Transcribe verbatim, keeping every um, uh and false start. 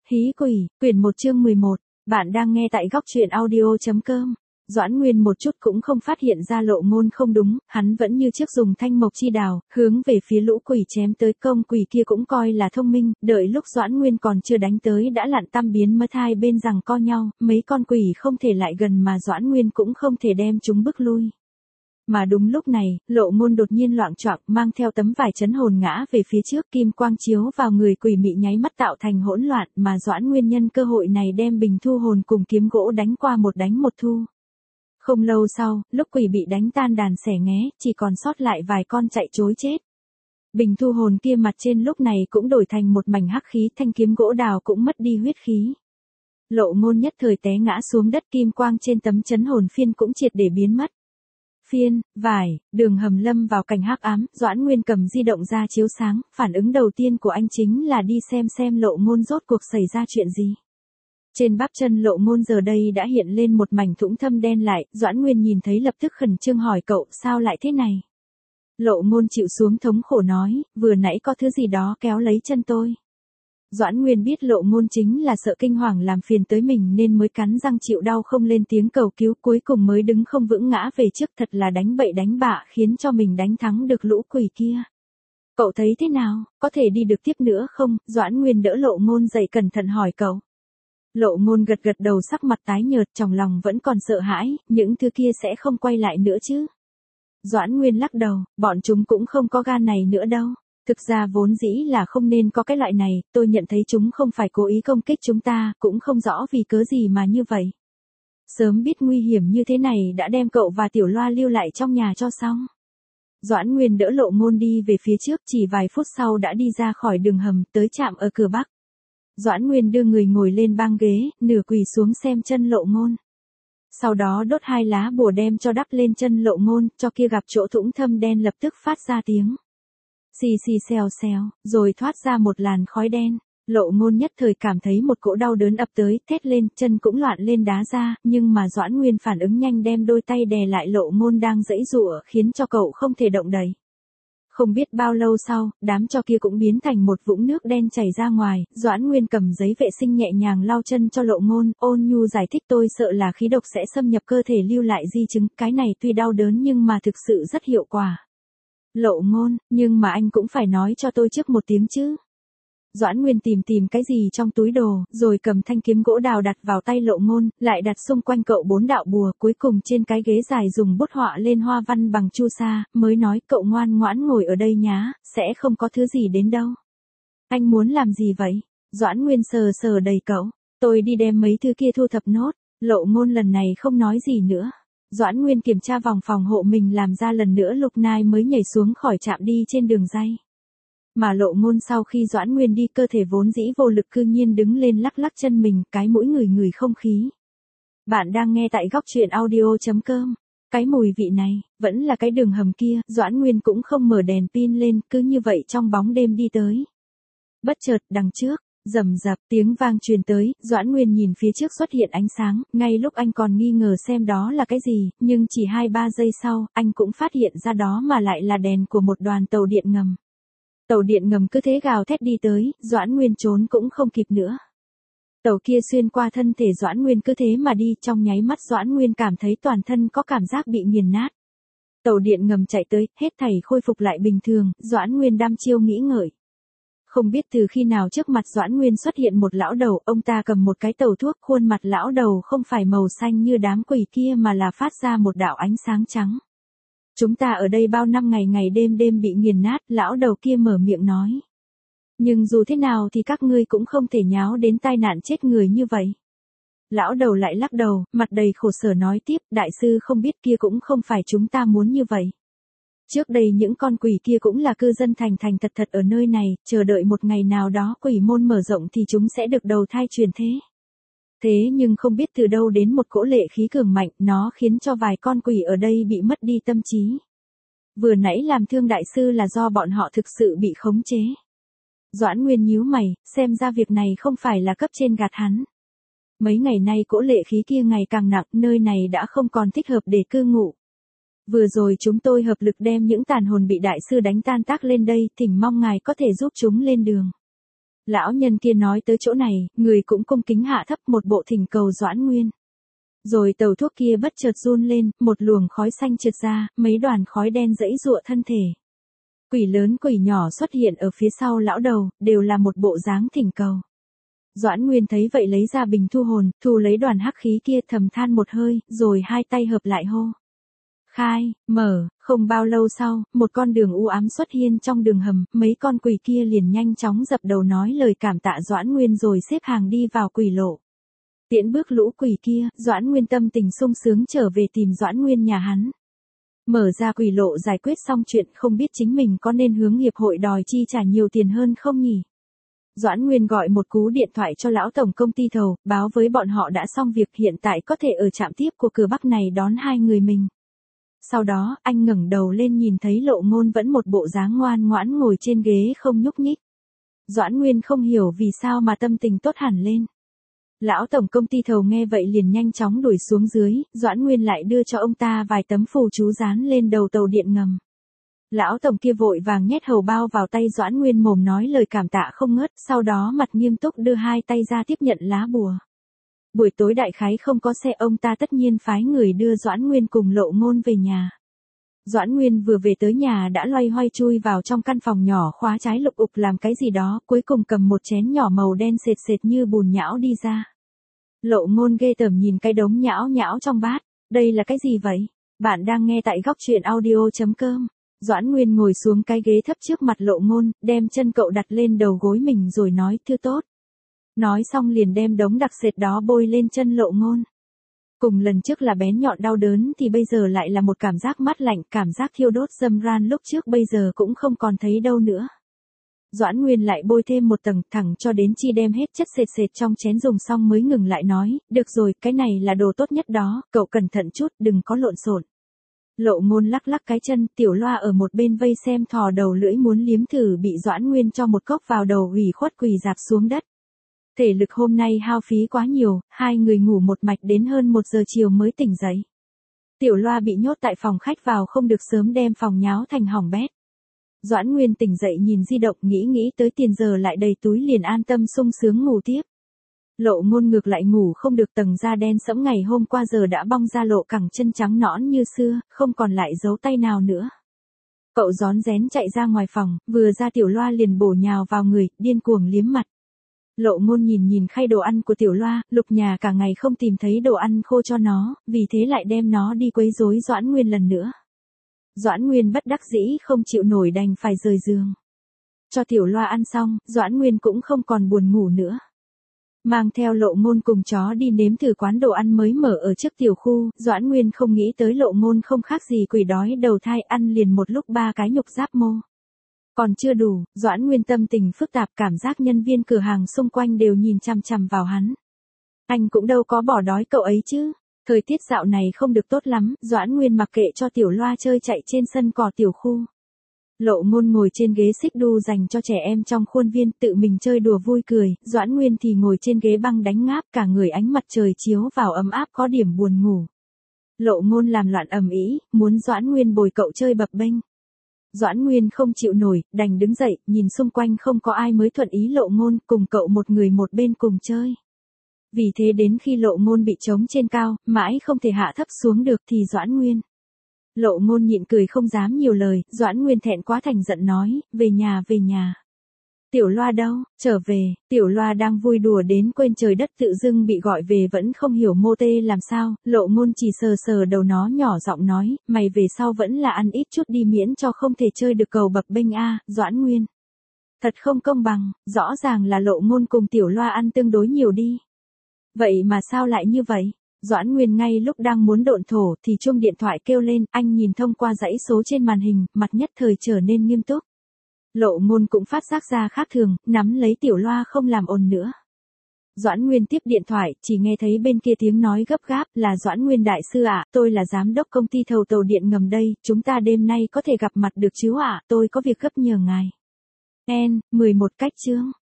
Hí quỷ, quyển một chương mười một, bạn đang nghe tại góc truyện audio chấm com. Doãn Nguyên một chút cũng không phát hiện ra Lộ Ngôn không đúng, hắn vẫn như trước dùng thanh mộc chi đào, hướng về phía lũ quỷ chém tới. Công quỷ kia cũng coi là thông minh, đợi lúc Doãn Nguyên còn chưa đánh tới đã lặn tăm biến mất, hai bên giằng co nhau, mấy con quỷ không thể lại gần mà Doãn Nguyên cũng không thể đem chúng bức lui. Mà đúng lúc này, Lộ Ngôn đột nhiên loạng choạng, mang theo tấm vải chấn hồn ngã về phía trước, kim quang chiếu vào người quỷ mị nháy mắt tạo thành hỗn loạn, mà Doãn Nguyên nhân cơ hội này đem bình thu hồn cùng kiếm gỗ đánh qua một đánh một thu. Không lâu sau, lúc quỷ bị đánh tan đàn xẻ nghé, chỉ còn sót lại vài con chạy trối chết. Bình thu hồn kia mặt trên lúc này cũng đổi thành một mảnh hắc khí, thanh kiếm gỗ đào cũng mất đi huyết khí. Lộ Ngôn nhất thời té ngã xuống đất, kim quang trên tấm chấn hồn phiên cũng triệt để biến mất. Phiên, vải, đường hầm lâm vào cảnh hắc ám, Doãn Nguyên cầm di động ra chiếu sáng, phản ứng đầu tiên của anh chính là đi xem xem Lộ Ngôn rốt cuộc xảy ra chuyện gì. Trên bắp chân Lộ Ngôn giờ đây đã hiện lên một mảnh thủng thâm đen lại, Doãn Nguyên nhìn thấy lập tức khẩn trương hỏi cậu, sao lại thế này? Lộ Ngôn chịu xuống thống khổ nói, vừa nãy có thứ gì đó kéo lấy chân tôi. Doãn Nguyên biết Lộ Ngôn chính là sợ kinh hoàng làm phiền tới mình nên mới cắn răng chịu đau không lên tiếng cầu cứu, cuối cùng mới đứng không vững ngã về trước, thật là đánh bậy đánh bạ khiến cho mình đánh thắng được lũ quỷ kia. Cậu thấy thế nào, có thể đi được tiếp nữa không? Doãn Nguyên đỡ Lộ Ngôn dậy cẩn thận hỏi cậu. Lộ Ngôn gật gật đầu, sắc mặt tái nhợt, trong lòng vẫn còn sợ hãi, những thứ kia sẽ không quay lại nữa chứ? Doãn Nguyên lắc đầu, bọn chúng cũng không có gan này nữa đâu. Thực ra vốn dĩ là không nên có cái loại này, tôi nhận thấy chúng không phải cố ý công kích chúng ta, cũng không rõ vì cớ gì mà như vậy. Sớm biết nguy hiểm như thế này đã đem cậu và Tiểu Loa lưu lại trong nhà cho xong. Doãn Nguyên đỡ Lộ Ngôn đi về phía trước, chỉ vài phút sau đã đi ra khỏi đường hầm, tới trạm ở cửa Bắc. Doãn Nguyên đưa người ngồi lên băng ghế, nửa quỳ xuống xem chân Lộ Ngôn. Sau đó đốt hai lá bùa đem cho đắp lên chân Lộ Ngôn, cho kia gặp chỗ thủng thâm đen lập tức phát ra tiếng xì xì xèo xèo, rồi thoát ra một làn khói đen. Lộ Ngôn nhất thời cảm thấy một cỗ đau đớn ập tới, thét lên, chân cũng loạn lên đá ra, nhưng mà Doãn Nguyên phản ứng nhanh đem đôi tay đè lại Lộ Ngôn đang giãy giụa, khiến cho cậu không thể động đậy. Không biết bao lâu sau, đám tro kia cũng biến thành một vũng nước đen chảy ra ngoài, Doãn Nguyên cầm giấy vệ sinh nhẹ nhàng lau chân cho Lộ Ngôn, ôn nhu giải thích, tôi sợ là khí độc sẽ xâm nhập cơ thể lưu lại di chứng, cái này tuy đau đớn nhưng mà thực sự rất hiệu quả. Lộ Ngôn, nhưng mà anh cũng phải nói cho tôi trước một tiếng chứ. Doãn Nguyên tìm tìm cái gì trong túi đồ, rồi cầm thanh kiếm gỗ đào đặt vào tay Lộ Ngôn, lại đặt xung quanh cậu bốn đạo bùa, cuối cùng trên cái ghế dài dùng bút họa lên hoa văn bằng chu sa, mới nói, cậu ngoan ngoãn ngồi ở đây nhá, sẽ không có thứ gì đến đâu. Anh muốn làm gì vậy? Doãn Nguyên sờ sờ đầy cậu, tôi đi đem mấy thứ kia thu thập nốt. Lộ Ngôn lần này không nói gì nữa. Doãn Nguyên kiểm tra vòng phòng hộ mình làm ra lần nữa, Lục Nai mới nhảy xuống khỏi trạm đi trên đường ray. Mà Lộ Ngôn sau khi Doãn Nguyên đi, cơ thể vốn dĩ vô lực cư nhiên đứng lên lắc lắc chân mình, cái mũi ngửi ngửi không khí. Bạn đang nghe tại góc truyện audio chấm com. Cái mùi vị này, vẫn là cái đường hầm kia, Doãn Nguyên cũng không mở đèn pin lên, cứ như vậy trong bóng đêm đi tới. Bất chợt, đằng trước, rầm rập, tiếng vang truyền tới, Doãn Nguyên nhìn phía trước xuất hiện ánh sáng, ngay lúc anh còn nghi ngờ xem đó là cái gì, nhưng chỉ hai ba giây sau, anh cũng phát hiện ra đó mà lại là đèn của một đoàn tàu điện ngầm. Tàu điện ngầm cứ thế gào thét đi tới, Doãn Nguyên trốn cũng không kịp nữa. Tàu kia xuyên qua thân thể Doãn Nguyên cứ thế mà đi, trong nháy mắt Doãn Nguyên cảm thấy toàn thân có cảm giác bị nghiền nát. Tàu điện ngầm chạy tới, hết thảy khôi phục lại bình thường, Doãn Nguyên đăm chiêu nghĩ ngợi. Không biết từ khi nào trước mặt Doãn Nguyên xuất hiện một lão đầu, ông ta cầm một cái tàu thuốc, khuôn mặt lão đầu không phải màu xanh như đám quỷ kia mà là phát ra một đạo ánh sáng trắng. Chúng ta ở đây bao năm ngày ngày đêm đêm bị nghiền nát, lão đầu kia mở miệng nói. Nhưng dù thế nào thì các ngươi cũng không thể nháo đến tai nạn chết người như vậy. Lão đầu lại lắc đầu, mặt đầy khổ sở nói tiếp, đại sư không biết kia cũng không phải chúng ta muốn như vậy. Trước đây những con quỷ kia cũng là cư dân thành thành thật thật ở nơi này, chờ đợi một ngày nào đó quỷ môn mở rộng thì chúng sẽ được đầu thai truyền thế. Thế nhưng không biết từ đâu đến một cỗ lệ khí cường mạnh, nó khiến cho vài con quỷ ở đây bị mất đi tâm trí. Vừa nãy làm thương đại sư là do bọn họ thực sự bị khống chế. Doãn Nguyên nhíu mày, xem ra việc này không phải là cấp trên gạt hắn. Mấy ngày nay cỗ lệ khí kia ngày càng nặng, nơi này đã không còn thích hợp để cư ngụ. Vừa rồi chúng tôi hợp lực đem những tàn hồn bị đại sư đánh tan tác lên đây, thỉnh mong ngài có thể giúp chúng lên đường. Lão nhân kia nói tới chỗ này, người cũng cung kính hạ thấp một bộ thỉnh cầu Doãn Nguyên. Rồi tàu thuốc kia bất chợt run lên, một luồng khói xanh trượt ra, mấy đoàn khói đen giãy giụa thân thể. Quỷ lớn quỷ nhỏ xuất hiện ở phía sau lão đầu, đều là một bộ dáng thỉnh cầu. Doãn Nguyên thấy vậy lấy ra bình thu hồn, thu lấy đoàn hắc khí kia thầm than một hơi, rồi hai tay hợp lại hô. Khai, mở, không bao lâu sau, một con đường u ám xuất hiện trong đường hầm, mấy con quỷ kia liền nhanh chóng dập đầu nói lời cảm tạ Doãn Nguyên rồi xếp hàng đi vào quỷ lộ. Tiễn bước lũ quỷ kia, Doãn Nguyên tâm tình sung sướng trở về tìm Doãn Nguyên nhà hắn. Mở ra quỷ lộ giải quyết xong chuyện, không biết chính mình có nên hướng hiệp hội đòi chi trả nhiều tiền hơn không nhỉ? Doãn Nguyên gọi một cú điện thoại cho lão tổng công ty thầu, báo với bọn họ đã xong việc, hiện tại có thể ở trạm tiếp của cửa Bắc này đón hai người mình. Sau đó, anh ngẩng đầu lên nhìn thấy Lộ Ngôn vẫn một bộ dáng ngoan ngoãn ngồi trên ghế không nhúc nhích. Doãn Nguyên không hiểu vì sao mà tâm tình tốt hẳn lên. Lão tổng công ty thầu nghe vậy liền nhanh chóng đuổi xuống dưới, Doãn Nguyên lại đưa cho ông ta vài tấm phù chú dán lên đầu tàu điện ngầm. Lão tổng kia vội vàng nhét hầu bao vào tay Doãn Nguyên, mồm nói lời cảm tạ không ngớt, sau đó mặt nghiêm túc đưa hai tay ra tiếp nhận lá bùa. Buổi tối đại khái không có xe, ông ta tất nhiên phái người đưa Doãn Nguyên cùng Lộ Ngôn về nhà. Doãn Nguyên vừa về tới nhà đã loay hoay chui vào trong căn phòng nhỏ khóa trái lục ục làm cái gì đó, cuối cùng cầm một chén nhỏ màu đen sệt sệt như bùn nhão đi ra. Lộ Ngôn ghê tởm nhìn cái đống nhão nhão trong bát, đây là cái gì vậy? Bạn đang nghe tại góc truyện audio chấm com. Doãn Nguyên ngồi xuống cái ghế thấp trước mặt Lộ Ngôn, đem chân cậu đặt lên đầu gối mình rồi nói thư tốt. Nói xong liền đem đống đặc sệt đó bôi lên chân Lộ Ngôn. Cùng lần trước là bén nhọn đau đớn thì bây giờ lại là một cảm giác mát lạnh, cảm giác thiêu đốt dâm ran lúc trước bây giờ cũng không còn thấy đâu nữa. Doãn Nguyên lại bôi thêm một tầng thẳng cho đến chi đem hết chất sệt sệt trong chén dùng xong mới ngừng lại nói, được rồi, cái này là đồ tốt nhất đó, cậu cẩn thận chút, đừng có lộn xộn. Lộ Ngôn lắc lắc cái chân, Tiểu Loa ở một bên vây xem thò đầu lưỡi muốn liếm thử, bị Doãn Nguyên cho một cốc vào đầu ủy khuất quỳ rạp xuống đất. Thể lực hôm nay hao phí quá nhiều, hai người ngủ một mạch đến hơn một giờ chiều mới tỉnh dậy. Tiểu Loa bị nhốt tại phòng khách vào không được sớm đem phòng nháo thành hỏng bét. Doãn Nguyên tỉnh dậy nhìn di động, nghĩ nghĩ tới tiền giờ lại đầy túi liền an tâm sung sướng ngủ tiếp. Lộ Ngôn ngược lại ngủ không được, tầng da đen sẫm ngày hôm qua giờ đã bong ra lộ cẳng chân trắng nõn như xưa, không còn lại dấu tay nào nữa. Cậu rón rén chạy ra ngoài phòng, vừa ra Tiểu Loa liền bổ nhào vào người, điên cuồng liếm mặt. Lộ Ngôn nhìn nhìn khay đồ ăn của Tiểu Loa, lục nhà cả ngày không tìm thấy đồ ăn khô cho nó, vì thế lại đem nó đi quấy rối Doãn Nguyên lần nữa. Doãn Nguyên bất đắc dĩ không chịu nổi đành phải rời giường. Cho Tiểu Loa ăn xong, Doãn Nguyên cũng không còn buồn ngủ nữa. Mang theo Lộ Ngôn cùng chó đi nếm thử quán đồ ăn mới mở ở trước tiểu khu, Doãn Nguyên không nghĩ tới Lộ Ngôn không khác gì quỷ đói đầu thai, ăn liền một lúc ba cái nhục giáp mô. Còn chưa đủ, Doãn Nguyên tâm tình phức tạp, cảm giác nhân viên cửa hàng xung quanh đều nhìn chằm chằm vào hắn. Anh cũng đâu có bỏ đói cậu ấy chứ. Thời tiết dạo này không được tốt lắm, Doãn Nguyên mặc kệ cho Tiểu Loa chơi chạy trên sân cỏ tiểu khu. Lộ Ngôn ngồi trên ghế xích đu dành cho trẻ em trong khuôn viên, tự mình chơi đùa vui cười, Doãn Nguyên thì ngồi trên ghế băng đánh ngáp, cả người ánh mặt trời chiếu vào ấm áp có điểm buồn ngủ. Lộ Ngôn làm loạn ầm ĩ, muốn Doãn Nguyên bồi cậu chơi bập bênh. Doãn Nguyên không chịu nổi, đành đứng dậy, nhìn xung quanh không có ai mới thuận ý Lộ Ngôn, cùng cậu một người một bên cùng chơi. Vì thế đến khi Lộ Ngôn bị trống trên cao, mãi không thể hạ thấp xuống được thì Doãn Nguyên. Lộ Ngôn nhịn cười không dám nhiều lời, Doãn Nguyên thẹn quá thành giận nói, về nhà về nhà. Tiểu Loa đâu, trở về, Tiểu Loa đang vui đùa đến quên trời đất tự dưng bị gọi về vẫn không hiểu mô tê làm sao, Lộ Ngôn chỉ sờ sờ đầu nó nhỏ giọng nói, mày về sau vẫn là ăn ít chút đi miễn cho không thể chơi được cầu bập bênh a, Doãn Nguyên. Thật không công bằng, rõ ràng là Lộ Ngôn cùng Tiểu Loa ăn tương đối nhiều đi. Vậy mà sao lại như vậy? Doãn Nguyên ngay lúc đang muốn độn thổ thì chuông điện thoại kêu lên, anh nhìn thông qua dãy số trên màn hình, mặt nhất thời trở nên nghiêm túc. Lộ Ngôn cũng phát giác ra khác thường, nắm lấy Tiểu Loa không làm ồn nữa. Doãn Nguyên tiếp điện thoại, chỉ nghe thấy bên kia tiếng nói gấp gáp, là Doãn Nguyên đại sư ạ, à, tôi là giám đốc công ty thầu tàu điện ngầm đây, chúng ta đêm nay có thể gặp mặt được chứ ạ, à, tôi có việc gấp nhờ ngài. En, mười một cách chương.